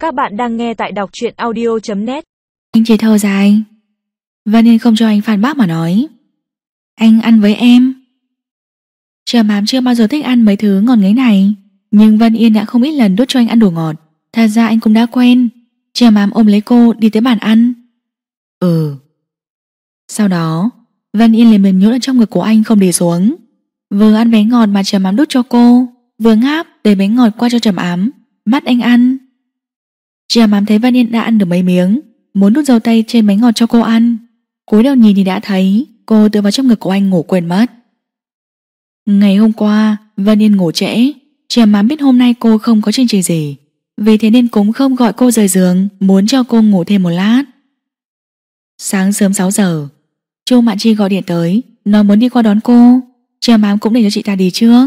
Các bạn đang nghe tại đọc truyện audio.net. Anh chỉ thở dài. Vân Yên không cho anh phản bác mà nói: anh ăn với em. Trầm Ám chưa bao giờ thích ăn mấy thứ ngọt ngấy này, nhưng Vân Yên đã không ít lần đút cho anh ăn đồ ngọt. Thật ra anh cũng đã quen. Trầm Ám ôm lấy cô đi tới bàn ăn. Sau đó Vân Yên liền mềm nhũn ở trong ngực của anh không đi xuống. Vừa ăn bánh ngọt mà Trầm Ám đút cho cô, vừa ngáp để bánh ngọt qua cho Trầm Ám, bắt anh ăn. Trầm Ám thấy Vân Yên đã ăn được mấy miếng, muốn đút dầu tây trên bánh ngọt cho cô ăn. Cúi đầu nhìn thì đã thấy cô tựa vào trong ngực của anh ngủ quên mất. Ngày hôm qua Vân Yên ngủ trễ. Trầm Ám biết hôm nay cô không có chương trình gì, vì thế nên cũng không gọi cô rời giường, muốn cho cô ngủ thêm một lát. Sáng sớm 6 giờ, Chu Mạn Chi gọi điện tới, nói muốn đi qua đón cô. Trầm Ám cũng để cho chị ta đi trước.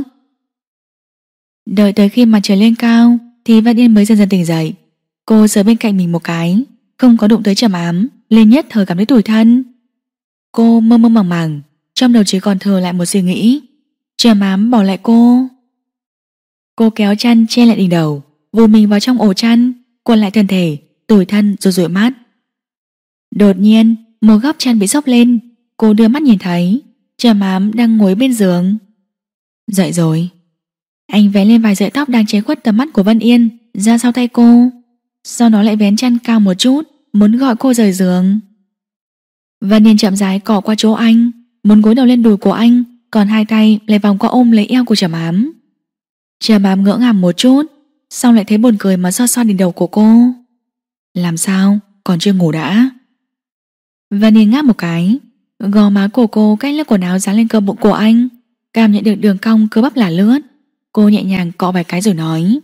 Đợi tới khi mặt trời lên cao thì Vân Yên mới dần dần tỉnh dậy. Cô sờ bên cạnh mình một cái, không có đụng tới Trầm Ám, liền nhất thời cảm thấy tủi thân. Cô mơ mơ màng màng, trong đầu chỉ còn thừa lại một suy nghĩ: Trầm Ám bỏ lại cô. Cô kéo chăn che lại đỉnh đầu, vùi mình vào trong ổ chăn, cuộn lại thân thể, tủi thân rồi dụi mắt. Đột nhiên một góc chăn bị xốc lên. Cô đưa mắt nhìn thấy Trầm Ám đang ngồi bên giường. Dậy rồi. Anh vén lên vài sợi tóc đang che khuất tầm mắt của Vân Yên ra sau tay cô, sau đó lại vén chăn cao một chút, muốn gọi cô rời giường. Vân Yên chậm rãi cọ qua chỗ anh, muốn gối đầu lên đùi của anh, còn hai tay lại vòng qua ôm lấy eo của Trầm Ám. Trầm Ám ngỡ ngàng một chút, xong lại thấy buồn cười mà xoa xoa đỉnh đầu của cô. Làm sao, còn chưa ngủ đã? Vân Yên ngáp một cái, gò má của cô cách lớp quần áo dán lên cơ bụng của anh, cảm nhận được đường cong cơ bắp là lướt. Cô nhẹ nhàng cọ vài cái rồi nói: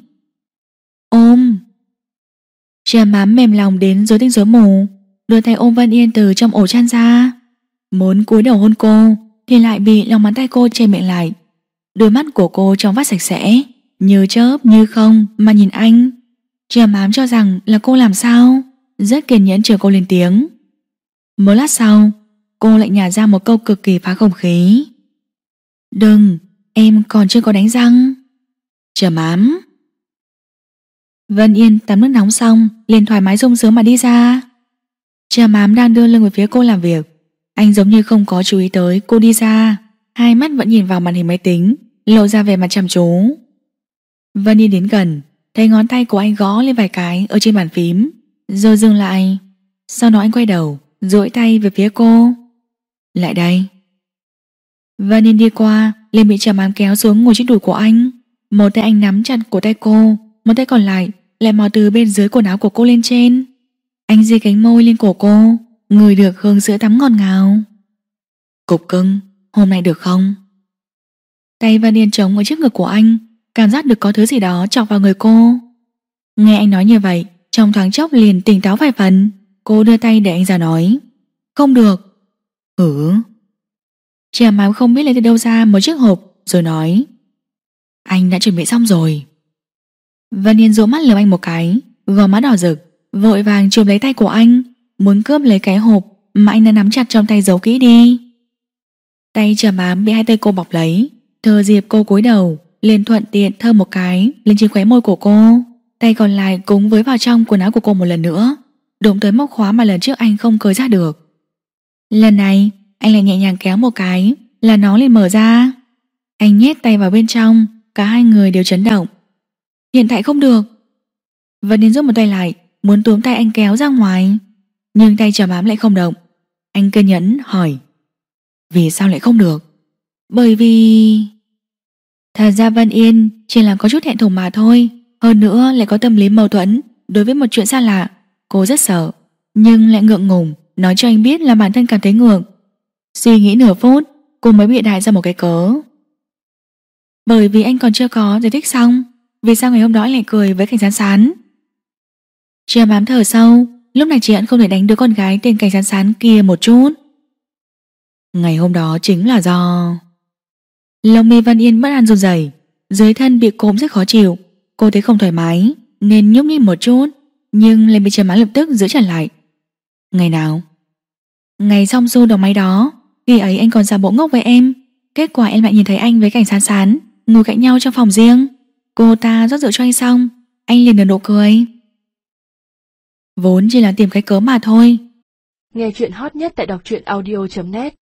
ôm. Trầm Ám mềm lòng đến rối tinh rối mù, đưa tay ôm Vân Yên từ trong ổ chăn ra, muốn cúi đầu hôn cô thì lại bị lòng bàn tay cô che miệng lại. Đôi mắt của cô trong vắt sạch sẽ, như chớp như không mà nhìn anh. Trầm Ám cho rằng là cô làm sao, rất kiên nhẫn chờ cô lên tiếng. Một lát sau, cô lại nhả ra một câu cực kỳ phá không khí: đừng, em còn chưa có đánh răng. Trầm Ám. Vân Yên tắm nước nóng xong liền thoải mái sung sướng mà đi ra. Trầm Ám đang đưa lưng về phía cô làm việc. Anh giống như không có chú ý tới cô đi ra, hai mắt vẫn nhìn vào màn hình máy tính, lộ ra vẻ mặt chăm chú. Vân Yên đến gần, thấy ngón tay của anh gõ lên vài cái ở trên bàn phím, rồi dừng lại. Sau đó anh quay đầu, duỗi tay về phía cô. Lại đây. Vân Yên đi qua, liền bị Trầm Ám kéo xuống ngồi trên đùi của anh. Một tay anh nắm chặt cổ tay cô, một tay còn lại lại mò từ bên dưới quần áo của cô lên trên. Anh di cánh môi lên cổ cô, ngửi được hương sữa tắm ngọt ngào. Cục cưng, hôm nay được không? Tay Vân Yên trống ở trước ngực của anh, cảm giác được có thứ gì đó chọc vào người cô. Nghe anh nói như vậy, trong thoáng chốc liền tỉnh táo vài phần. Cô đưa tay để anh ra nói: không được. Trầm Ám không biết lấy từ đâu ra một chiếc hộp, rồi nói: anh đã chuẩn bị xong rồi. Vân Yên dỗ mắt lườm anh một cái, gò má đỏ rực, vội vàng chụp lấy tay của anh, muốn cướp lấy cái hộp mà anh đã nắm chặt trong tay giấu kỹ đi. Tay Trầm Ám bị hai tay cô bọc lấy, thừa dịp cô cúi đầu, liền thuận tiện thơm một cái lên trên khóe môi của cô. Tay còn lại cũng với vào trong quần áo của cô một lần nữa, đụng tới móc khóa mà lần trước anh không cởi ra được. Lần này anh lại nhẹ nhàng kéo một cái là nó liền mở ra. Anh nhét tay vào bên trong, cả hai người đều chấn động. Hiện tại không được. Vân Yên rút một tay lại, muốn túm tay anh kéo ra ngoài, nhưng tay Trầm Ám lại không động. Anh kiên nhẫn hỏi: vì sao lại không được? Bởi vì... Thật ra Vân Yên chỉ là có chút thẹn thùng mà thôi, hơn nữa lại có tâm lý mâu thuẫn đối với một chuyện xa lạ. Cô rất sợ, nhưng lại ngượng ngùng nói cho anh biết là bản thân cảm thấy ngượng. Suy nghĩ nửa phút, cô mới bịa đại ra một cái cớ: bởi vì anh còn chưa có giải thích xong vì sao ngày hôm đó anh lại cười với Cảnh Sán Sán. Trầm Ám thở sâu, lúc này chị hận không thể đánh đứa con gái tên Cảnh Sán Sán kia một chút. Ngày hôm đó chính là do... Lông mi Vân Yên bất an run rẩy, dưới thân bị cốm rất khó chịu. Cô thấy không thoải mái nên nhúc nhích một chút, nhưng lại bị Trầm Ám lập tức giữ chặt lại. Ngày nào? Ngày xong du đầu máy đó. Khi ấy anh còn giả bộ ngốc với em, kết quả em lại nhìn thấy anh với Cảnh Sán Sán ngồi cạnh nhau trong phòng riêng. Cô ta rót rượu cho anh xong, anh liền nở nụ cười. vốn chỉ là tìm cái cớ mà thôi. Nghe chuyện hot nhất tại đọc truyện audio.net